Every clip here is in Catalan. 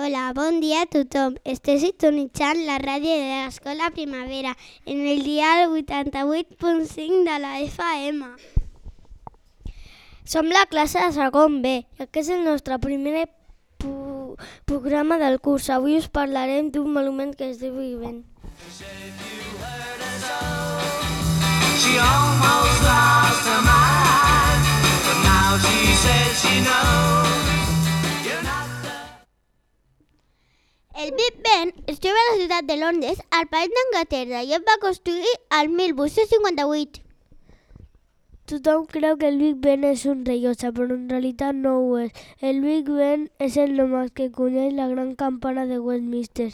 Hola, bon dia a tothom. Esteu sintonitzant la ràdio de l'Escola Primavera en el dial 88.5 de la FM. Som la classe de segon B, i aquest és el nostre primer programa del curs. Avui us parlarem d'un monument que es diu Big Ben. She almost lost her mind, but now she says she knows you're not the... El Big Ben es troba a la ciutat de Londres, al país d'Anglaterra, i es va construir al 1858. Tothom creu que el Big Ben és un rellotge, però en realitat no ho és. El Big Ben és el nom que coneix la gran campana de Westminster.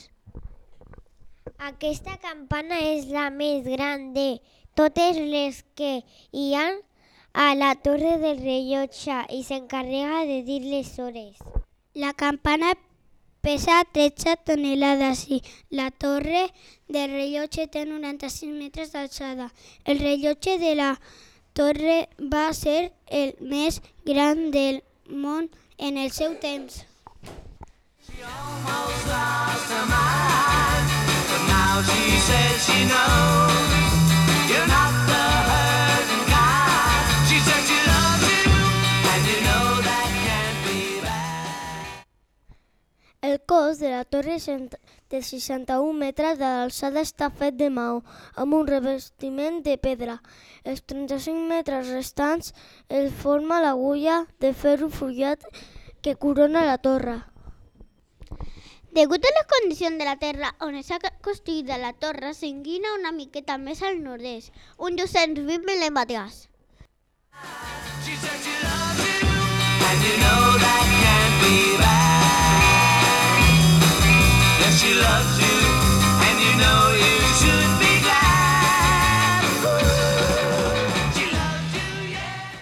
Aquesta campana és la més gran de totes les que hi ha a la torre del rellotge i s'encarrega de dir les hores. La campana pesa 13 tonelades i la torre del rellotge té 96 metres d'alçada. El rellotge de la torre va ser el més gran del món en el seu temps. She almost lost her mind, but now she says she knows you're not the hurting kind. She said she loves you, and you know that can't be bad. El cos de la torre de 61 metres d'alçada està fet de maó, amb un revestiment de pedra. Els 35 metres restants el forma l'agulla de ferro forjat que corona la torre. Degut a les condicions de la terra on s'ha construït la torre, s'inclina una miqueta més al nord-est, uns 220 mil·límetres. She said she loves you, and you know that can't be bad. Yes, she loves you, and you know you should be glad. She loves you, yeah.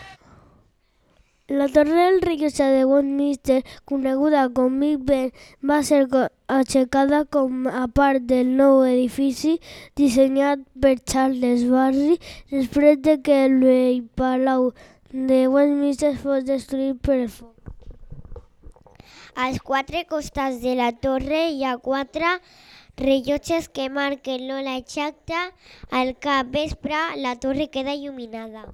La torre del rellotge de Westminster, coneguda com Big Ben, va ser aixecada com a part del nou edifici dissenyat per Charles Babbage després de que el vell palau de Westminster fos destruït per el foc. Als quatre costats de la torre hi ha 4 rellotges que marquen l'hora exacta. Al capvespre la torre queda il·luminada.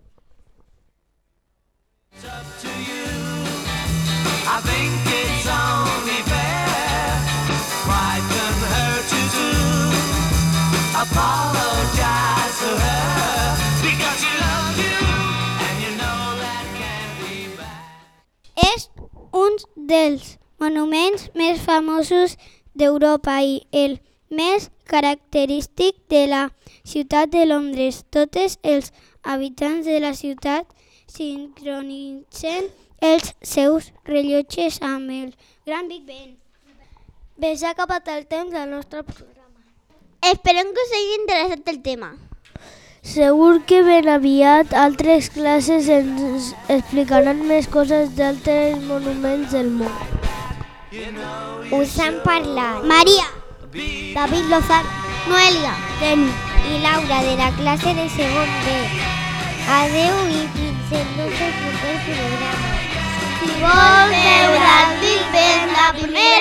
It's up to you. I think it's only fair. Why couldn't hurt you to apologize to her because she loves you and you know that can't be bad. És un dels monuments més famosos d'Europa i el més característic de la ciutat de Londres. Tots els habitants de la ciutat sincronitzen els seus rellotges amb el Gran Big Ben. Bé, s'ha acabat el temps del nostre programa. Esperem que us hagi interessat el tema. Segur que ben aviat altres classes ens explicaran més coses d'altres monuments del món. Us han parlat Maria, David Lozano, Noelia, Deni i Laura de la classe de segon B. Adeu i fins el nostre proper programa. si vols veure el Big Ben la primera